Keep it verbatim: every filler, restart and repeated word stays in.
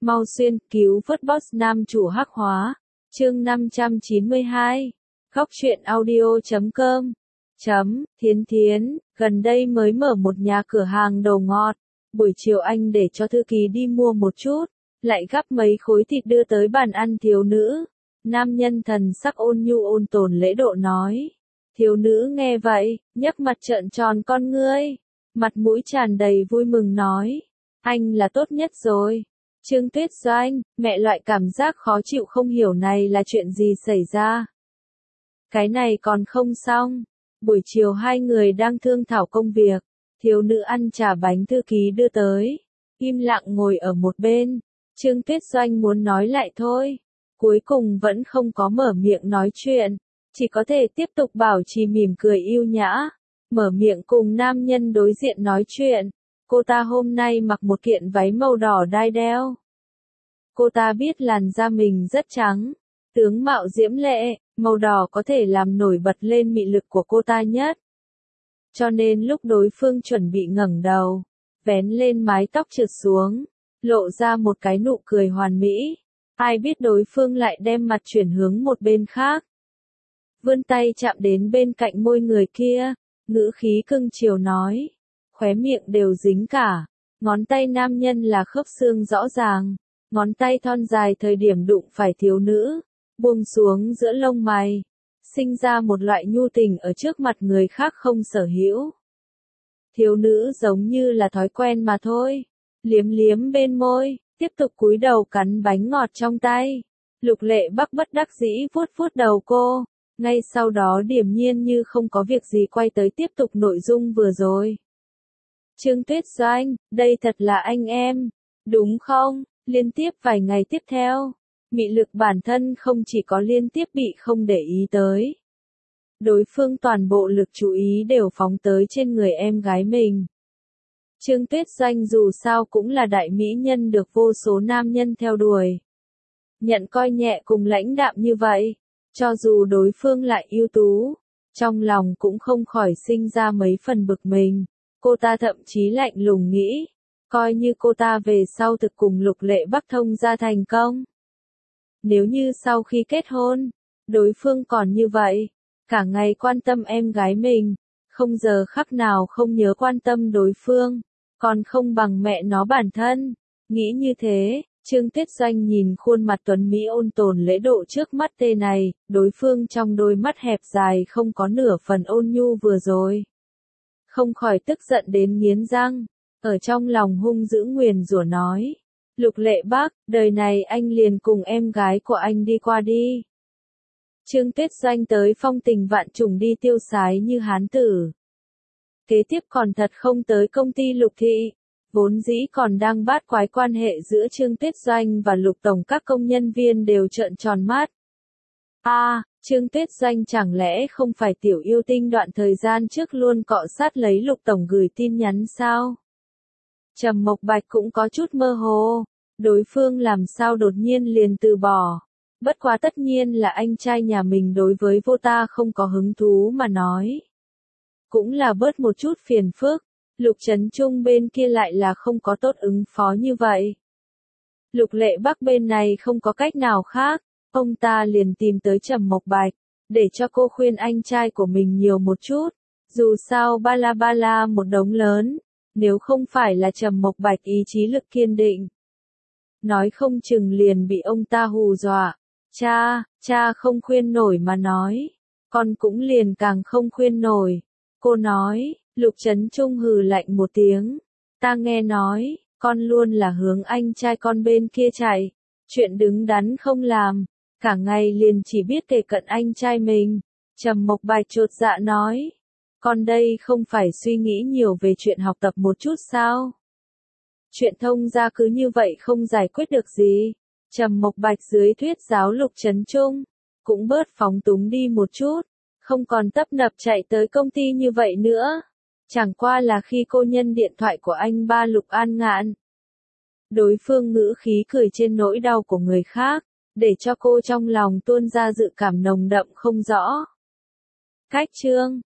Mau xuyên, cứu vớt boss nam chủ hắc hóa. Chương năm trăm chín mươi hai. Góc truyện audio chấm com. Chấm, Thiến Thiến, gần đây mới mở một nhà cửa hàng đồ ngọt. Buổi chiều anh để cho thư ký đi mua một chút, lại gắp mấy khối thịt đưa tới bàn ăn thiếu nữ. Nam nhân thần sắc ôn nhu ôn tồn lễ độ nói. Thiếu nữ nghe vậy, nhấc mặt trợn tròn con ngươi, mặt mũi tràn đầy vui mừng nói. Anh là tốt nhất rồi. Trương Tuyết Doanh, mẹ loại cảm giác khó chịu không hiểu này là chuyện gì xảy ra. Cái này còn không xong. Buổi chiều hai người đang thương thảo công việc, thiếu nữ ăn trà bánh thư ký đưa tới, im lặng ngồi ở một bên. Trương Tuyết Doanh muốn nói lại thôi, cuối cùng vẫn không có mở miệng nói chuyện, chỉ có thể tiếp tục bảo trì mỉm cười yêu nhã, mở miệng cùng nam nhân đối diện nói chuyện. Cô ta hôm nay mặc một kiện váy màu đỏ đai đeo. Cô ta biết làn da mình rất trắng, tướng mạo diễm lệ, màu đỏ có thể làm nổi bật lên mị lực của cô ta nhất. Cho nên lúc đối phương chuẩn bị ngẩng đầu, vén lên mái tóc trượt xuống, lộ ra một cái nụ cười hoàn mỹ. Ai biết đối phương lại đem mặt chuyển hướng một bên khác. Vươn tay chạm đến bên cạnh môi người kia, ngữ khí cưng chiều nói. Khóe miệng đều dính cả. Ngón tay nam nhân là khớp xương rõ ràng. Ngón tay thon dài thời điểm đụng phải thiếu nữ, buông xuống giữa lông mày, sinh ra một loại nhu tình ở trước mặt người khác không sở hữu. Thiếu nữ giống như là thói quen mà thôi, liếm liếm bên môi, tiếp tục cúi đầu cắn bánh ngọt trong tay. Lục Lệ Bắc bất đắc dĩ vuốt vuốt đầu cô, ngay sau đó điềm nhiên như không có việc gì quay tới tiếp tục nội dung vừa rồi. Trương Tuyết Doanh, đây thật là anh em, đúng không? Liên tiếp vài ngày tiếp theo, mị lực bản thân không chỉ có liên tiếp bị không để ý tới. Đối phương toàn bộ lực chú ý đều phóng tới trên người em gái mình. Trương Tuyết Doanh dù sao cũng là đại mỹ nhân được vô số nam nhân theo đuổi. Nhận coi nhẹ cùng lãnh đạm như vậy, cho dù đối phương lại ưu tú, trong lòng cũng không khỏi sinh ra mấy phần bực mình. Cô ta thậm chí lạnh lùng nghĩ, coi như cô ta về sau thực cùng Lục Lệ Bắc thông ra thành công. Nếu như sau khi kết hôn, đối phương còn như vậy, cả ngày quan tâm em gái mình, không giờ khắc nào không nhớ quan tâm đối phương, còn không bằng mẹ nó bản thân. Nghĩ như thế, Trương Tuyết Doanh nhìn khuôn mặt tuấn mỹ ôn tồn lễ độ trước mắt tê này, đối phương trong đôi mắt hẹp dài không có nửa phần ôn nhu vừa rồi. Không khỏi tức giận đến nghiến răng, ở trong lòng hung dữ nguyền rủa nói. Lục Lệ Bắc, đời này anh liền cùng em gái của anh đi qua đi. Trương Tuyết Doanh tới phong tình vạn trùng đi tiêu sái như hán tử. Kế tiếp còn thật không tới công ty Lục Thị, vốn dĩ còn đang bát quái quan hệ giữa Trương Tuyết Doanh và Lục Tổng, các công nhân viên đều trợn tròn mắt. A, à, Trương Tuyết Doanh chẳng lẽ không phải tiểu yêu tinh đoạn thời gian trước luôn cọ sát lấy Lục Tổng gửi tin nhắn sao? Trầm Mộc Bạch cũng có chút mơ hồ, đối phương làm sao đột nhiên liền từ bỏ. Bất quá tất nhiên là anh trai nhà mình đối với vô ta không có hứng thú mà nói. Cũng là bớt một chút phiền phức, Lục Trấn Trung bên kia lại là không có tốt ứng phó như vậy. Lục Lệ Bắc bên này không có cách nào khác, ông ta liền tìm tới Trầm Mộc Bạch, để cho cô khuyên anh trai của mình nhiều một chút. Dù sao ba la ba la một đống lớn, nếu không phải là Trầm Mộc Bạch ý chí lực kiên định, nói không chừng liền bị ông ta hù dọa. Cha, cha không khuyên nổi mà nói, con cũng liền càng không khuyên nổi. Cô nói, Lục Trấn Trung hừ lạnh một tiếng. Ta nghe nói, con luôn là hướng anh trai con bên kia chạy, chuyện đứng đắn không làm, cả ngày liền chỉ biết kề cận anh trai mình. Trầm Mộc Bạch chột dạ nói, con đây không phải suy nghĩ nhiều về chuyện học tập một chút sao? Chuyện thông gia cứ như vậy không giải quyết được gì. Trầm Mộc Bạch dưới thuyết giáo Lục Trấn Trung, cũng bớt phóng túng đi một chút, không còn tấp nập chạy tới công ty như vậy nữa. Chẳng qua là khi cô nhân điện thoại của anh ba Lục An Ngạn. Đối phương ngữ khí cười trên nỗi đau của người khác, để cho cô trong lòng tuôn ra dự cảm nồng đậm không rõ. Cách chương